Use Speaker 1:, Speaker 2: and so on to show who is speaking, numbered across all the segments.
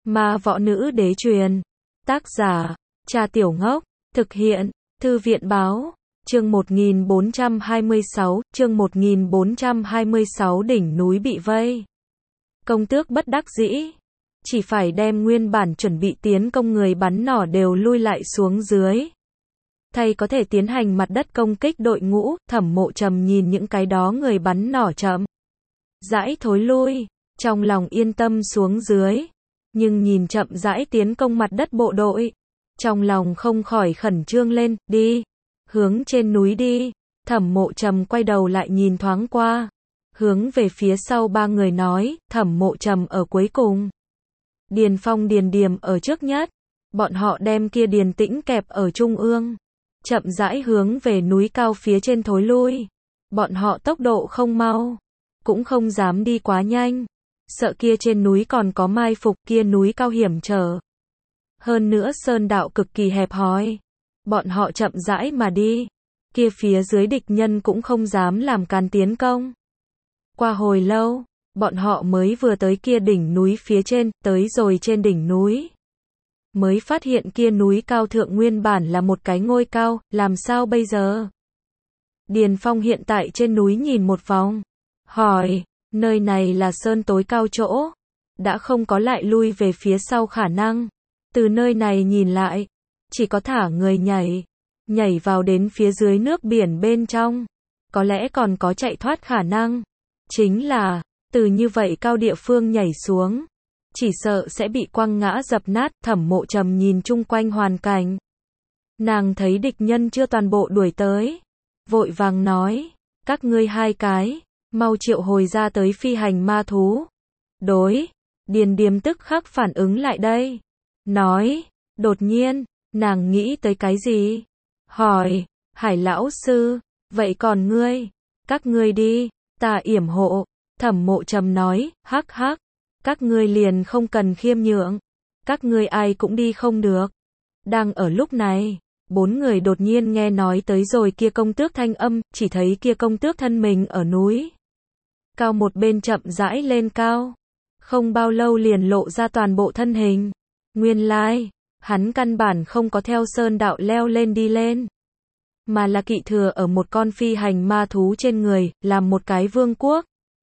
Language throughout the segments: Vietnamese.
Speaker 1: Ma võ nữ đế truyền. Tác giả, Trà Tiểu Ngốc. Thực hiện, Thư viện báo. Chương 1426, đỉnh núi bị vây. Công tước bất đắc dĩ, chỉ phải đem nguyên bản chuẩn bị tiến công người bắn nỏ đều lui lại xuống dưới. Thay có thể tiến hành mặt đất công kích đội ngũ, Thẩm Mộ Trầm nhìn những cái đó người bắn nỏ chậm rãi thối lui, trong lòng yên tâm xuống dưới. Nhưng nhìn chậm rãi tiến công mặt đất bộ đội, trong lòng không khỏi khẩn trương lên. Đi, hướng trên núi đi. Thẩm Mộ Trầm quay đầu lại nhìn thoáng qua, hướng về phía sau ba người nói. Thẩm Mộ Trầm ở cuối cùng, Điền Phong Điền Điềm ở trước nhất, bọn họ đem kia Điền Tĩnh kẹp ở trung ương, chậm rãi hướng về núi cao phía trên thối lui. Bọn họ tốc độ không mau, cũng không dám đi quá nhanh, sợ kia trên núi còn có mai phục, kia núi cao hiểm trở. Hơn nữa sơn đạo cực kỳ hẹp hòi, bọn họ chậm rãi mà đi, kia phía dưới địch nhân cũng không dám làm càn tiến công. Qua hồi lâu, bọn họ mới vừa tới kia đỉnh núi phía trên, tới rồi trên đỉnh núi, mới phát hiện kia núi cao thượng nguyên bản là một cái ngôi cao, làm sao bây giờ? Điền Phong hiện tại trên núi nhìn một vòng, hỏi, nơi này là sơn tối cao chỗ, đã không có lại lui về phía sau khả năng. Từ nơi này nhìn lại, chỉ có thả người nhảy vào đến phía dưới nước biển bên trong, có lẽ còn có chạy thoát khả năng. Chính là, từ như vậy cao địa phương nhảy xuống, chỉ sợ sẽ bị quăng ngã dập nát. Thẩm Mộ Trầm nhìn chung quanh hoàn cảnh, nàng thấy địch nhân chưa toàn bộ đuổi tới, vội vàng nói, các ngươi hai cái, mau triệu hồi ra tới phi hành ma thú. Đối, Điền Điềm tức khắc phản ứng lại đây, nói, đột nhiên, nàng nghĩ tới cái gì? Hỏi, Hải lão sư, vậy còn ngươi? Các ngươi đi, ta yểm hộ. Thẩm Mộ Trầm nói, hắc hắc, các ngươi liền không cần khiêm nhượng, các ngươi ai cũng đi không được. Đang ở lúc này, bốn người đột nhiên nghe nói tới rồi kia công tước thanh âm, chỉ thấy kia công tước thân mình ở núi cao một bên chậm rãi lên cao, không bao lâu liền lộ ra toàn bộ thân hình. Nguyên lai, hắn căn bản không có theo sơn đạo leo lên đi lên, mà là kỵ thừa ở một con phi hành ma thú trên người, làm một cái vương quốc.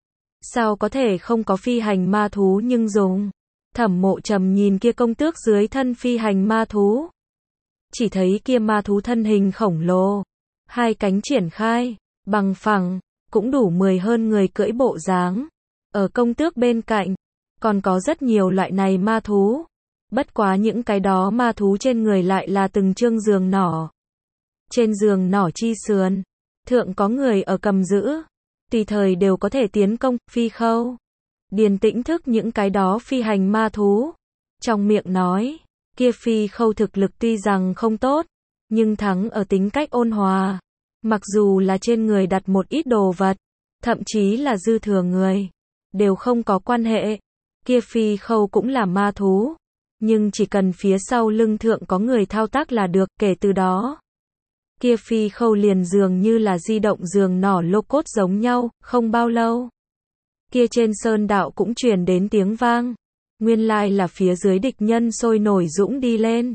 Speaker 1: Sao có thể không có phi hành ma thú nhưng dùng? Thẩm Mộ Trầm nhìn kia công tước dưới thân phi hành ma thú, chỉ thấy kia ma thú thân hình khổng lồ, hai cánh triển khai, bằng phẳng, cũng đủ 10 hơn người cưỡi bộ dáng. Ở công tước bên cạnh, còn có rất nhiều loại này ma thú. Bất quá những cái đó ma thú trên người lại là từng chương giường nỏ. Trên giường nỏ chi sườn, thượng có người ở cầm giữ, tùy thời đều có thể tiến công. Phi Khâu, Điền Tĩnh thức những cái đó phi hành ma thú, trong miệng nói, kia Phi Khâu thực lực tuy rằng không tốt, nhưng thắng ở tính cách ôn hòa. Mặc dù là trên người đặt một ít đồ vật, thậm chí là dư thừa người, đều không có quan hệ. Kia Phi Khâu cũng là ma thú, nhưng chỉ cần phía sau lưng thượng có người thao tác là được. Kể từ đó, kia Phi Khâu liền dường như là di động giường nỏ lô cốt giống nhau. Không bao lâu, kia trên sơn đạo cũng truyền đến tiếng vang. Nguyên lai là phía dưới địch nhân sôi nổi dũng đi lên.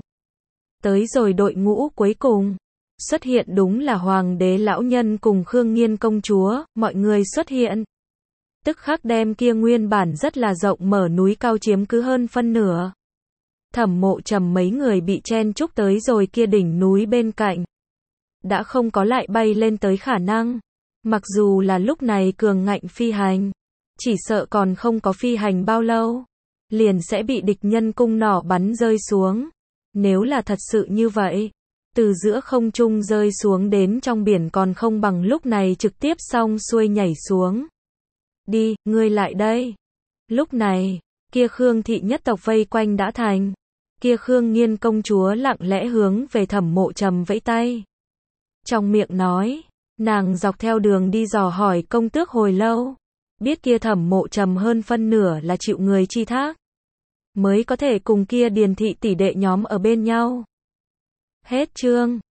Speaker 1: Tới rồi đội ngũ cuối cùng, xuất hiện đúng là Hoàng đế lão nhân cùng Khương Nghiên công chúa. Mọi người xuất hiện, tức khắc đem kia nguyên bản rất là rộng mở núi cao chiếm cứ hơn phân nửa. Thẩm Mộ Trầm mấy người bị chen chúc tới rồi kia đỉnh núi bên cạnh, đã không có lại bay lên tới khả năng. Mặc dù là lúc này cường ngạnh phi hành, chỉ sợ còn không có phi hành bao lâu, liền sẽ bị địch nhân cung nỏ bắn rơi xuống. Nếu là thật sự như vậy, từ giữa không trung rơi xuống đến trong biển còn không bằng lúc này trực tiếp xong xuôi nhảy xuống. Đi, ngươi lại đây. Lúc này, kia Khương thị nhất tộc vây quanh đã thành. Kia Khương Nghiên công chúa lặng lẽ hướng về Thẩm Mộ Trầm vẫy tay, trong miệng nói, nàng dọc theo đường đi dò hỏi công tước hồi lâu, biết kia Thẩm Mộ Trầm hơn phân nửa là chịu người chi thác, mới có thể cùng kia Điền thị tỷ đệ nhóm ở bên nhau. Hết chương.